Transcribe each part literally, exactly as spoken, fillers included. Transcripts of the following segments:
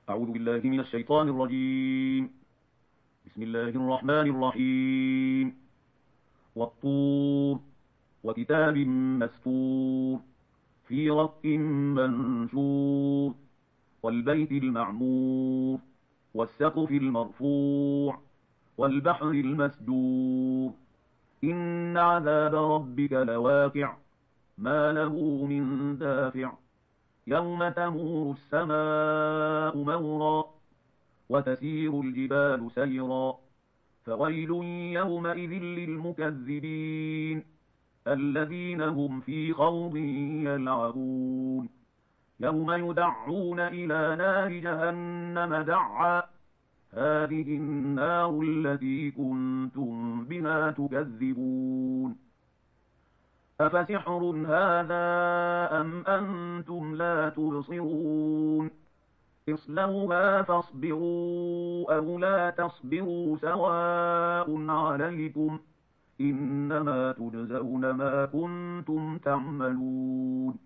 أعوذ بالله من الشيطان الرجيم. بسم الله الرحمن الرحيم. والطور وكتاب مسطور في رق منشور والبيت المعمور والسقف المرفوع والبحر المسجور إن عذاب ربك لواقع ما له من دافع يوم تمور السماء مورا وتسير الجبال سيرا فويل يومئذ للمكذبين الذين هم في خوض يلعبون يوم يدعون إلى نار جهنم دعا هذه النار التي كنتم بها تكذبون أفسحر هذا أم أنتم لا تبصرون اصلوها فاصبروا أو لا تصبروا سواء عليكم إنما تجزون ما كنتم تعملون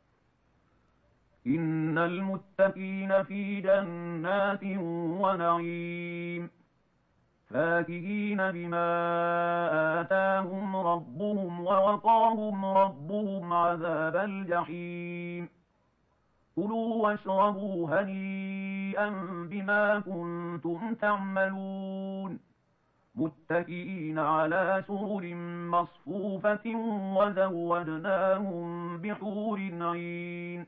إن المتقين في جنات ونعيم فاكهين بما آتاهم ربهم ووقاهم ربهم عذاب الجحيم كلوا واشربوا هنيئا بما كنتم تعملون متكئين على سرر مصفوفة وزوجناهم بحور عين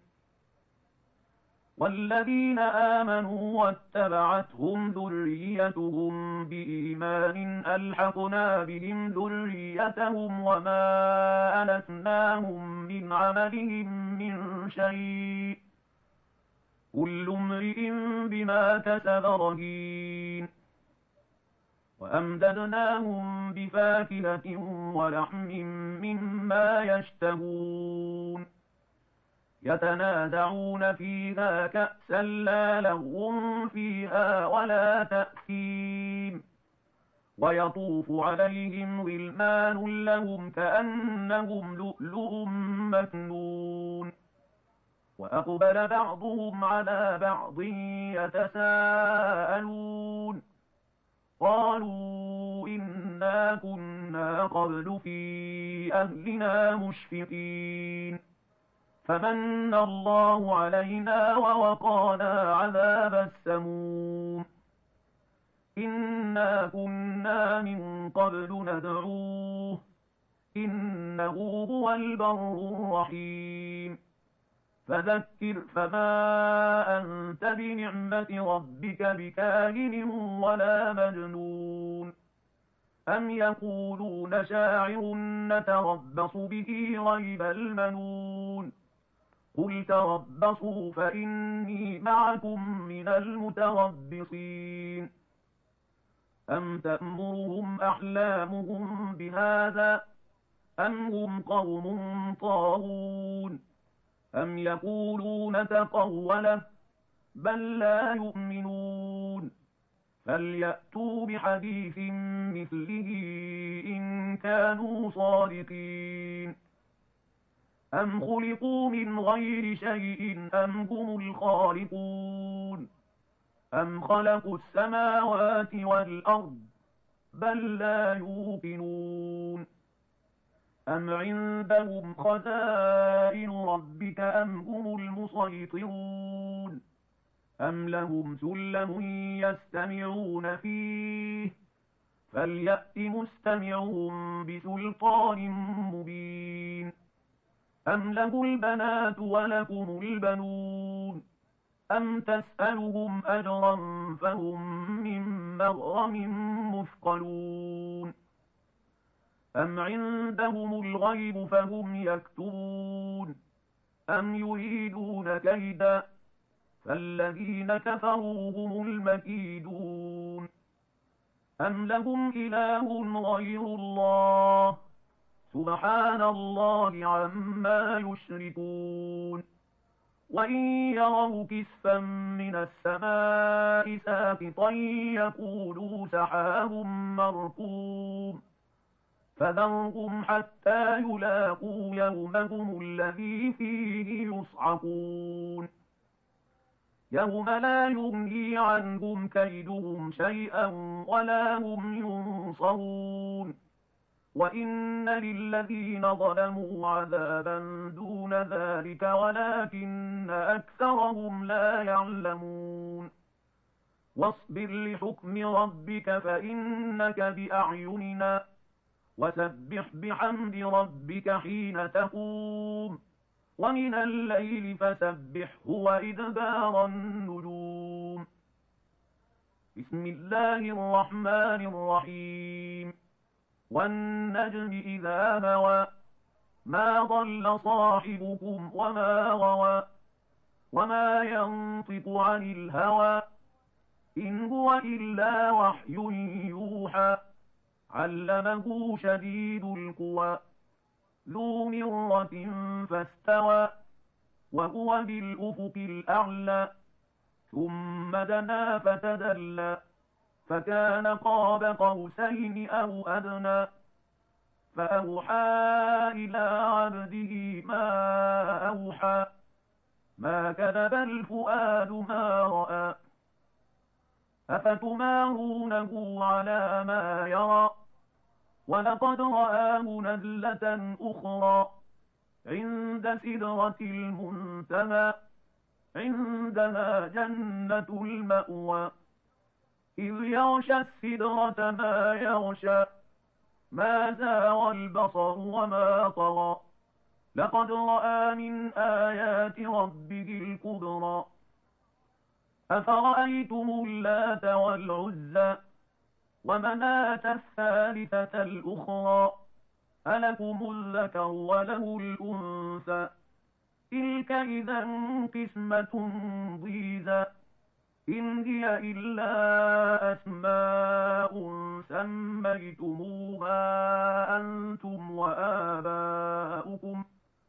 والذين آمنوا واتبعتهم ذريتهم بإيمان ألحقنا بهم ذريتهم وما ألتناهم من عملهم من شيء كل امرئ بما كسب رهين وأمددناهم بفاكهة ولحم مما يشتهون يتنازعون فيها كأسا لا لغو فيها ولا تأثيم ويطوف عليهم غلمان لهم كأنهم لؤلؤ مكنون وأقبل بعضهم على بعض يتساءلون قالوا إنا كنا قبل في أهلنا مشفقين فمن الله علينا ووقانا عذاب السموم إنا كنا من قبل ندعوه إنه هو البر الرحيم فذكر فما أنت بنعمة ربك بكاهن ولا مجنون أم يقولون شاعر نتربص به ريب المنون قل تربصوا فإني معكم من المتربصين أم تأمرهم أحلامهم بهذا أم هم قوم طاغون أم يقولون تقوله بل لا يؤمنون فليأتوا بحديث مثله إن كانوا صادقين أم خلقوا من غير شيء أم هم الخالقون أم خلقوا السماوات والأرض بل لا يوقنون أم عندهم خزائن ربك أم هم المسيطرون أم لهم سلم يستمعون فيه فليأت مستمعهم بسلطان مبين أم له البنات ولكم البنون أم تسألهم أجرا فهم من مغرم مثقلون أم عندهم الغيب فهم يكتبون أم يريدون كيدا فالذين كفروا هم المكيدون أم لهم إله غير الله سبحان الله عما يشركون وإن يروا كسفا من السماء ساقطا يقولوا سحاب مركوم فذرهم حتى يلاقوا يومهم الذي فيه يصعقون يوم لا يغني عنهم كيدهم شيئا ولا هم ينصرون وإن للذين ظلموا عذابا دون ذلك ولكن أكثرهم لا يعلمون واصبر لحكم ربك فإنك بأعيننا وسبح بحمد ربك حين تقوم ومن الليل فسبحه وإدبار النجوم بسم الله الرحمن الرحيم والنجم إذا هوى ما ضل صاحبكم وما غوى وما ينطق عن الهوى إن هو إلا وحي يوحى علمه شديد القوى ذو مرة فاستوى وهو بالأفق الأعلى ثم دنا فتدلى فكان قاب قوسين أو أدنى فأوحى إلى عبده ما أوحى ما كذب الفؤاد ما رأى أفتمارونه على ما يرى ولقد رآه نزلة أخرى عند سدرة المنتهى عندها جنة المأوى إذ يغشى السدرة ما يغشى ما زاغ البصر وما طغى لقد رأى من آيات ربه الكبرى أفرأيتم اللات والعزى ومناة الثالثة الأخرى ألكم الذكر وله الأنثى تلك إذا قسمة ضيزى إن هي إلا أسماء سميتموها أنتم وآباؤكم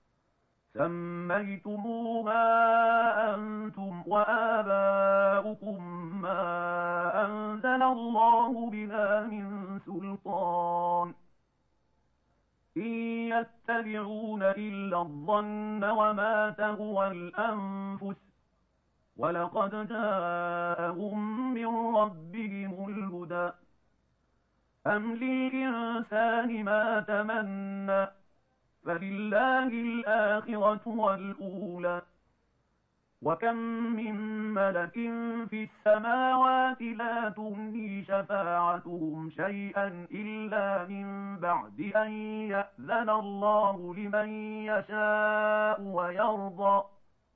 سميتموها أنتم وآباؤكم ما أنزل الله بها من سلطان إن يتبعون إلا الظن وما تهوى الأنفس ولقد جاءهم من ربهم الهدى أم للإنسان ما تمنى فلله الآخرة والأولى وكم من ملك في السماوات لا تغني شفاعتهم شيئا إلا من بعد أن يأذن الله لمن يشاء ويرضى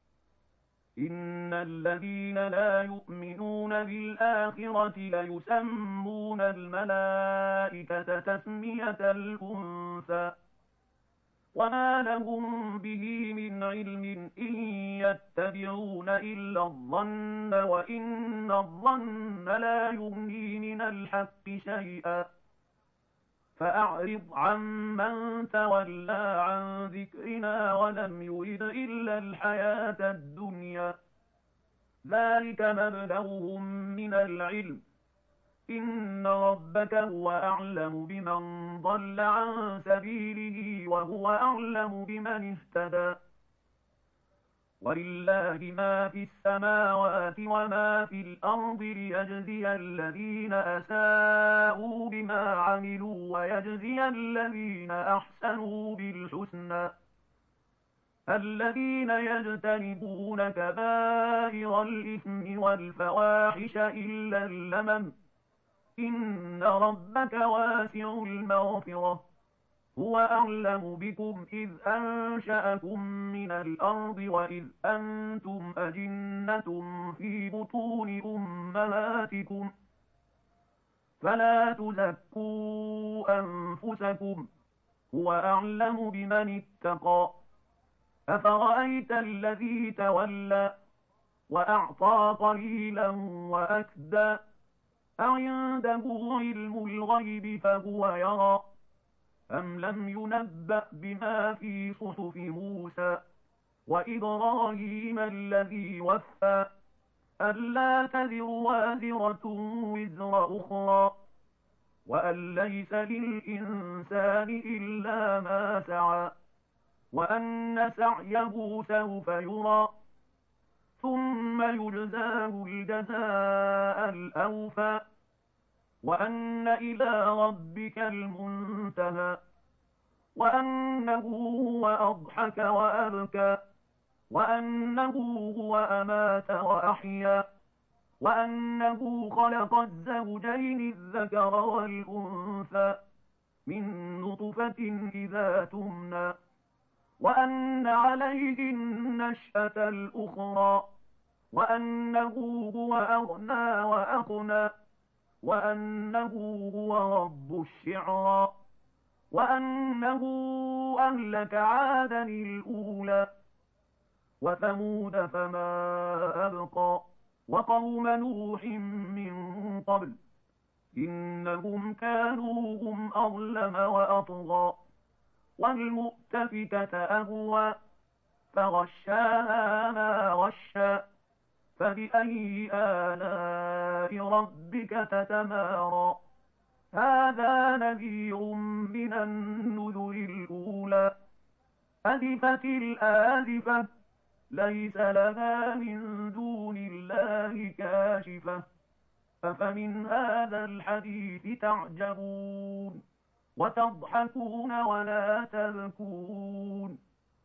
إن الذين لا يؤمنون بالآخرة ليسمون الملائكة تسمية الأنثى وما لهم به من علم إن يتبعون إلا الظن وإن الظن لا يغني من الحق شيئا فأعرض عمن تولى عن ذكرنا ولم يرد إلا الحياة الدنيا ذلك مبلغهم من العلم إن ربك هو أعلم بمن ضل عن سبيله وهو أعلم بمن اهتدى ولله ما في السماوات وما في الأرض ليجزي الذين أساءوا بما عملوا ويجزي الذين أحسنوا بالحسنى الذين يجتنبون كبائر الإثم والفواحش إلا اللمم إن ربك واسع المغفرة هو أعلم بكم إذ أنشأكم من الأرض وإذ أنتم أجنة في بطون أمهاتكم فلا تزكوا أنفسكم هو أعلم بمن اتقى أفرأيت الذي تولى وأعطى قليلا وأكدى أعنده علم الغيب فهو يرى أم لم ينبأ بما في صحف موسى وإبراهيم الذي وفى ألا تزر وازرة وزر أخرى وأن ليس للإنسان إلا ما سعى وأن سعيه سوف يرى ثم يجزاه الجزاء الأوفى وأن إلى ربك المنتهى وأنه هو أضحك وأبكى وأنه هو أمات وأحيا وأنه خلق الزوجين الذكر والأنثى من نطفة إذا تمنى وأن عليه النشأة الأخرى وأنه هو أغنى وأقنى وأنه هو رب الشعرى وأنه أهلك عادا الأولى وثمود فما أبقى وقوم نوح من قبل إنهم كانوا هم أظلم وأطغى والمؤتفكة أهوى فغشاها ما غشى فبأي آلاء ربك تتمارى هذا نذير من النذر الأولى أزفت الآزفة ليس لها من دون الله كاشفة أفمن هذا الحديث تعجبون وتضحكون ولا تبكون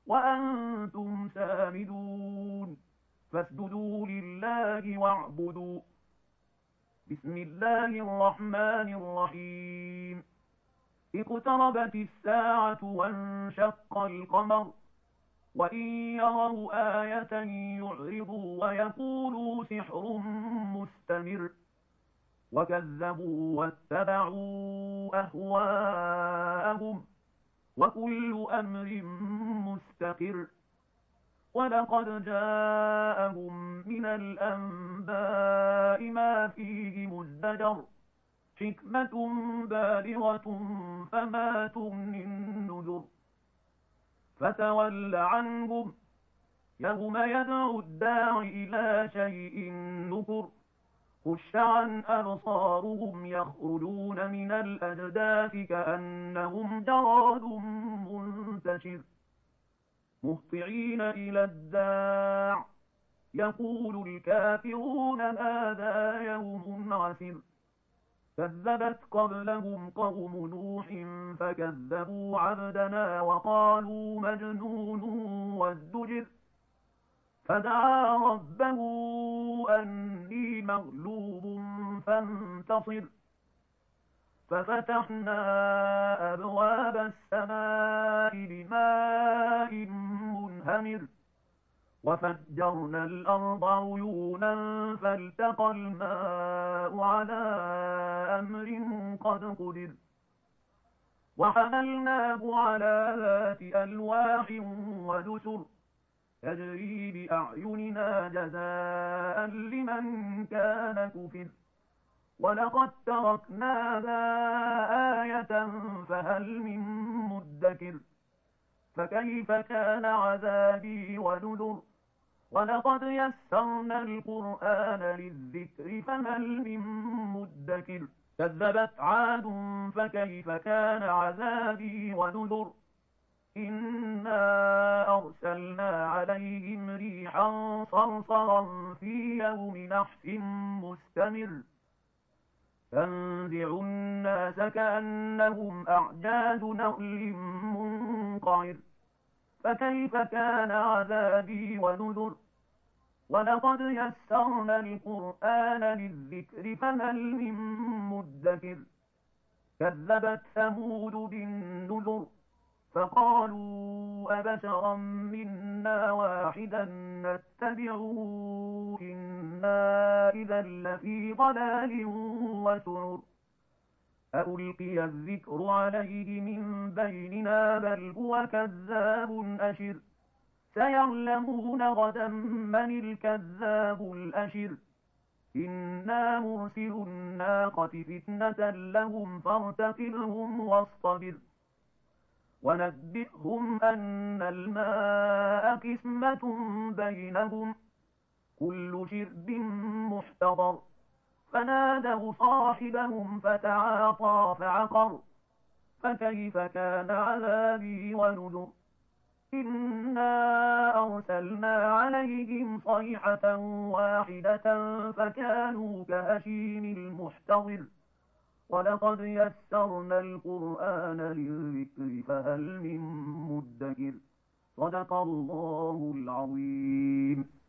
وأنتم سامدون فاسجدوا لله واعبدوا بسم الله الرحمن الرحيم اقتربت الساعة وانشق القمر وإن يروا آية يعرضوا ويقولوا سحر مستمر وكذبوا واتبعوا أهواءهم وكل أمر مستقر ولقد جاءهم من الأنباء ما فيه مزدجر حكمة بالغة فما تغني النذر فتول عنهم يوم يدعو الداع إلى شيء نكر خش عن أبصارهم يخرجون من الأجداث كأنهم جراد منتشر مهطعين إلى الداع يقول الكافرون هذا يوم عسر كذبت قبلهم قوم نوح فكذبوا عبدنا وقالوا مجنون وازدجر فدعا ربه أني مغلوب فانتصر ففتحنا أبواب السماء بماء منهمر وفجرنا الأرض عيونا فالتقى الماء على أمر قد قدر وحملناه على ذات ألواح ودسر تجري بأعيننا جزاء لمن كان كفر ولقد تركناها آية فهل من مدكر فكيف كان عذابي ونذر ولقد يسرنا القرآن للذكر فهل من مدكر كذبت عاد فكيف كان عذابي ونذر إنا أرسلنا عليهم ريحا صرصرا في يوم نحس مستمر تنزع الناس كأنهم أعجاز نخل منقعر فكيف كان عذابي ونذر ولقد يسرنا القرآن للذكر فهل من مدكر كذبت ثمود بالنذر فقالوا أبشرا منا واحدا نتبعه إنا إذا لفي ضلال وسعر ألقي الذكر عليه من بيننا بل هو كذاب أشر سيعلمون غدا من الكذاب الأشر إنا مرسل الناقة فتنة لهم فارتقبهم واصطبر ونبئهم أن الماء قسمة بينهم كل شرب محتضر فنادوا صاحبهم فتعاطى فعقر فكيف كان عذابي ونذر إنا أرسلنا عليهم صيحة واحدة فكانوا كهشيم المحتضر ولقد يسرنا القرآن للذكر فهل من مدكر صدق الله العظيم.